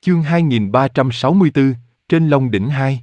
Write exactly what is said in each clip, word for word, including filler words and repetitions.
Chương hai nghìn ba trăm sáu mươi tư, trên Long đỉnh hai.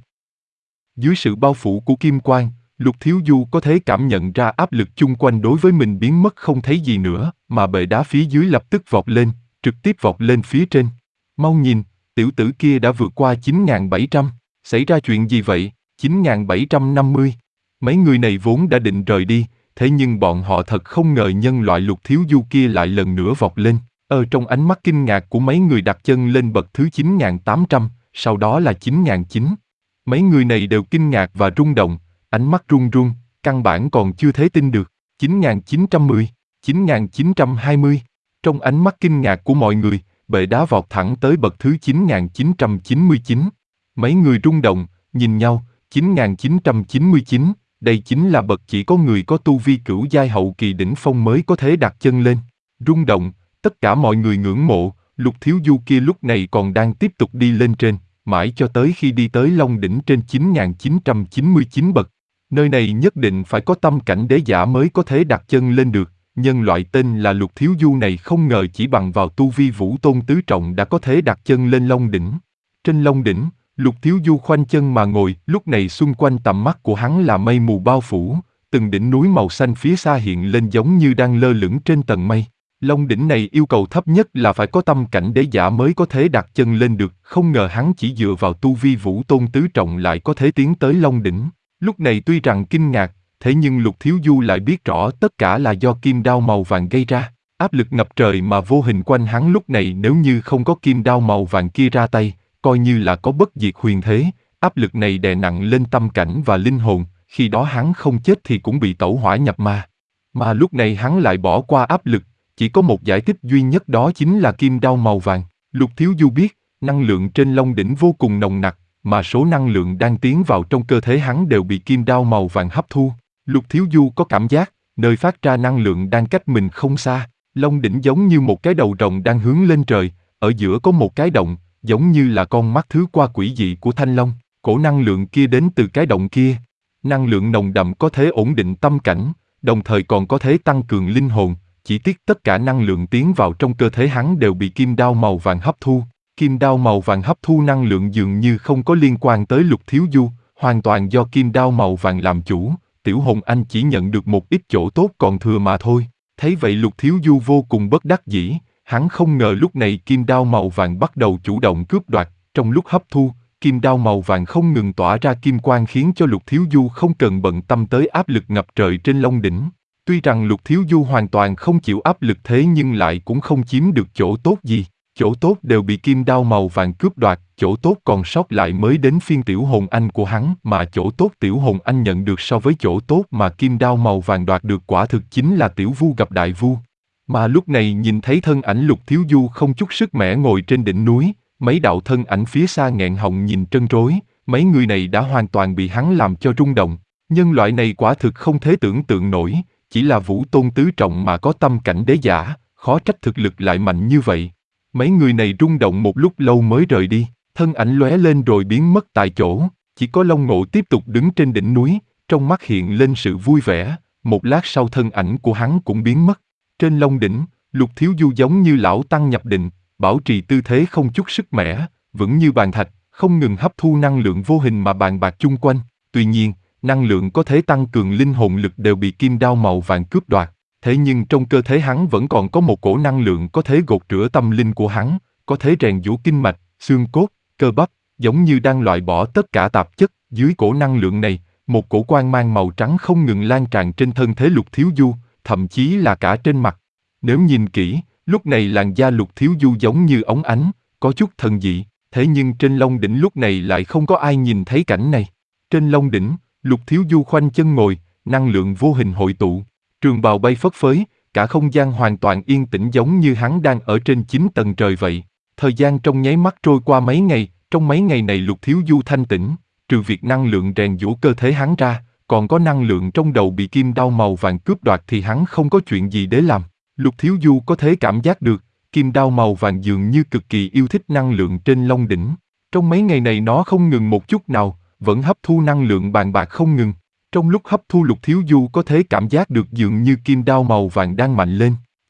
Dưới sự bao phủ của kim quang, Lục Thiếu Du có thể cảm nhận ra áp lực chung quanh đối với mình biến mất không thấy gì nữa, mà bệ đá phía dưới lập tức vọt lên, trực tiếp vọt lên phía trên. Mau nhìn, tiểu tử kia đã vượt qua chín nghìn bảy trăm, xảy ra chuyện gì vậy? chín nghìn bảy trăm năm mươi. Mấy người này vốn đã định rời đi, thế nhưng bọn họ thật không ngờ nhân loại Lục Thiếu Du kia lại lần nữa vọt lên. Ở trong ánh mắt kinh ngạc của mấy người đặt chân lên bậc thứ chín nghìn tám trăm, sau đó là chín nghìn chín trăm. Mấy người này đều kinh ngạc và rung động, ánh mắt run run, căn bản còn chưa thể tin được. chín nghìn chín trăm mười, chín nghìn chín trăm hai mươi. Trong ánh mắt kinh ngạc của mọi người, bệ đá vọt thẳng tới bậc thứ chín nghìn chín trăm chín mươi chín. Mấy người rung động, nhìn nhau, chín nghìn chín trăm chín mươi chín, đây chính là bậc chỉ có người có tu vi cửu giai hậu kỳ đỉnh phong mới có thể đặt chân lên. Rung động, tất cả mọi người ngưỡng mộ, Lục Thiếu Du kia lúc này còn đang tiếp tục đi lên trên, mãi cho tới khi đi tới Long đỉnh trên chín nghìn chín trăm chín mươi chín bậc. Nơi này nhất định phải có tâm cảnh đế giả mới có thể đặt chân lên được, nhân loại tên là Lục Thiếu Du này không ngờ chỉ bằng vào tu vi vũ tôn tứ trọng đã có thể đặt chân lên Long đỉnh. Trên Long đỉnh, Lục Thiếu Du khoanh chân mà ngồi, lúc này xung quanh tầm mắt của hắn là mây mù bao phủ, từng đỉnh núi màu xanh phía xa hiện lên giống như đang lơ lửng trên tầng mây. Long đỉnh này yêu cầu thấp nhất là phải có tâm cảnh đế giả mới có thể đặt chân lên được, không ngờ hắn chỉ dựa vào tu vi vũ tôn tứ trọng lại có thể tiến tới Long đỉnh. Lúc này tuy rằng kinh ngạc, thế nhưng Lục Thiếu Du lại biết rõ tất cả là do kim đao màu vàng gây ra. Áp lực ngập trời mà vô hình quanh hắn lúc này nếu như không có kim đao màu vàng kia ra tay, coi như là có bất diệt huyền thế, áp lực này đè nặng lên tâm cảnh và linh hồn, khi đó hắn không chết thì cũng bị tẩu hỏa nhập ma. Mà lúc này hắn lại bỏ qua áp lực, chỉ có một giải thích duy nhất đó chính là kim đao màu vàng. Lục Thiếu Du biết, năng lượng trên Long đỉnh vô cùng nồng nặc, mà số năng lượng đang tiến vào trong cơ thể hắn đều bị kim đao màu vàng hấp thu. Lục Thiếu Du có cảm giác, nơi phát ra năng lượng đang cách mình không xa. Long đỉnh giống như một cái đầu rồng đang hướng lên trời, ở giữa có một cái động, giống như là con mắt thứ qua quỷ dị của Thanh Long. Cổ năng lượng kia đến từ cái động kia. Năng lượng nồng đậm có thể ổn định tâm cảnh, đồng thời còn có thể tăng cường linh hồn. Chỉ tiếc tất cả năng lượng tiến vào trong cơ thể hắn đều bị kim đao màu vàng hấp thu. Kim đao màu vàng hấp thu năng lượng dường như không có liên quan tới Lục Thiếu Du, hoàn toàn do kim đao màu vàng làm chủ. Tiểu Hồn Anh chỉ nhận được một ít chỗ tốt còn thừa mà thôi. Thấy vậy Lục Thiếu Du vô cùng bất đắc dĩ, hắn không ngờ lúc này kim đao màu vàng bắt đầu chủ động cướp đoạt. Trong lúc hấp thu, kim đao màu vàng không ngừng tỏa ra kim quang khiến cho Lục Thiếu Du không cần bận tâm tới áp lực ngập trời trên Long đỉnh. Tuy rằng Lục Thiếu Du hoàn toàn không chịu áp lực thế nhưng lại cũng không chiếm được chỗ tốt gì. Chỗ tốt đều bị kim đao màu vàng cướp đoạt, chỗ tốt còn sót lại mới đến phiên Tiểu Hồn Anh của hắn, mà chỗ tốt Tiểu Hồn Anh nhận được so với chỗ tốt mà kim đao màu vàng đoạt được quả thực chính là Tiểu Vu gặp Đại Vu. Mà lúc này nhìn thấy thân ảnh Lục Thiếu Du không chút sức mẻ ngồi trên đỉnh núi, mấy đạo thân ảnh phía xa nghẹn họng nhìn trân trối, mấy người này đã hoàn toàn bị hắn làm cho rung động. Nhân loại này quả thực không thể tưởng tượng nổi. Chỉ là vũ tôn tứ trọng mà có tâm cảnh đế giả, khó trách thực lực lại mạnh như vậy. Mấy người này rung động một lúc lâu mới rời đi, thân ảnh lóe lên rồi biến mất tại chỗ. Chỉ có Long Ngộ tiếp tục đứng trên đỉnh núi, trong mắt hiện lên sự vui vẻ. Một lát sau thân ảnh của hắn cũng biến mất. Trên Long đỉnh, Lục Thiếu Du giống như lão tăng nhập định, bảo trì tư thế không chút sức mẻ, vững như bàn thạch, không ngừng hấp thu năng lượng vô hình mà bàn bạc chung quanh. Tuy nhiên, năng lượng có thể tăng cường linh hồn lực đều bị kim đao màu vàng cướp đoạt. Thế nhưng trong cơ thể hắn vẫn còn có một cổ năng lượng có thể gột rửa tâm linh của hắn, có thể rèn giũa kinh mạch, xương cốt, cơ bắp, giống như đang loại bỏ tất cả tạp chất. Dưới cổ năng lượng này, một cổ quang mang màu trắng không ngừng lan tràn trên thân thể Lục Thiếu Du, thậm chí là cả trên mặt. Nếu nhìn kỹ, lúc này làn da Lục Thiếu Du giống như óng ánh, có chút thần dị. Thế nhưng trên Long đỉnh lúc này lại không có ai nhìn thấy cảnh này. Trên Long đỉnh, Lục Thiếu Du khoanh chân ngồi, năng lượng vô hình hội tụ, trường bào bay phất phới, cả không gian hoàn toàn yên tĩnh giống như hắn đang ở trên chín tầng trời vậy. Thời gian trong nháy mắt trôi qua mấy ngày, trong mấy ngày này Lục Thiếu Du thanh tĩnh, trừ việc năng lượng rèn giũa cơ thể hắn ra, còn có năng lượng trong đầu bị kim đao màu vàng cướp đoạt thì hắn không có chuyện gì để làm. Lục Thiếu Du có thể cảm giác được, kim đao màu vàng dường như cực kỳ yêu thích năng lượng trên Long đỉnh. Trong mấy ngày này nó không ngừng một chút nào, vẫn hấp thu năng lượng bàn bạc không ngừng. Trong lúc hấp thu Lục Thiếu Du có thể cảm giác được dường như kim đao màu vàng đang mạnh lên.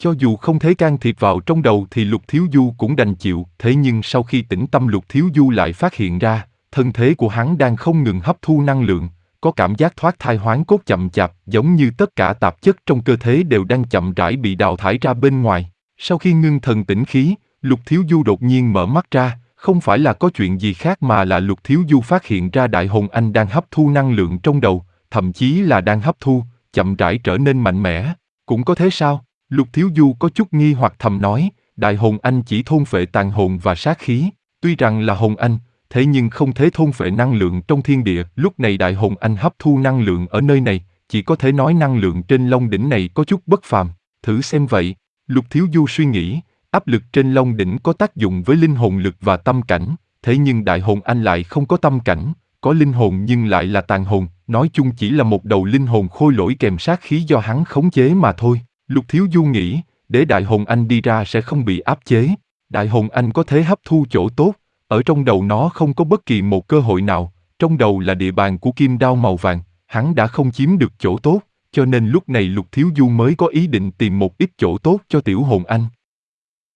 Cho dù không thể can thiệp vào trong đầu thì Lục Thiếu Du cũng đành chịu, thế nhưng sau khi tĩnh tâm Lục Thiếu Du lại phát hiện ra, thân thế của hắn đang không ngừng hấp thu năng lượng, có cảm giác thoát thai hoán cốt chậm chạp, giống như tất cả tạp chất trong cơ thể đều đang chậm rãi bị đào thải ra bên ngoài. Sau khi ngưng thần tĩnh khí, Lục Thiếu Du đột nhiên mở mắt ra, không phải là có chuyện gì khác mà là Lục Thiếu Du phát hiện ra Đại Hồng Anh đang hấp thu năng lượng trong đầu, thậm chí là đang hấp thu, chậm rãi trở nên mạnh mẽ. Cũng có thế sao? Lục Thiếu Du có chút nghi hoặc thầm nói, Đại Hồng Anh chỉ thôn phệ tàn hồn và sát khí, tuy rằng là Hồng Anh, thế nhưng không thể thôn phệ năng lượng trong thiên địa. Lúc này Đại Hồng Anh hấp thu năng lượng ở nơi này, chỉ có thể nói năng lượng trên Long đỉnh này có chút bất phàm, thử xem vậy. Lục Thiếu Du suy nghĩ, áp lực trên Long đỉnh có tác dụng với linh hồn lực và tâm cảnh, thế nhưng Đại Hồng Anh lại không có tâm cảnh, có linh hồn nhưng lại là tàn hồn, nói chung chỉ là một đầu linh hồn khôi lỗi kèm sát khí do hắn khống chế mà thôi. Lục Thiếu Du nghĩ, để Đại Hồng Anh đi ra sẽ không bị áp chế. Đại Hồng Anh có thể hấp thu chỗ tốt, ở trong đầu nó không có bất kỳ một cơ hội nào, trong đầu là địa bàn của kim đao màu vàng, hắn đã không chiếm được chỗ tốt, cho nên lúc này Lục Thiếu Du mới có ý định tìm một ít chỗ tốt cho Tiểu Hồn Anh.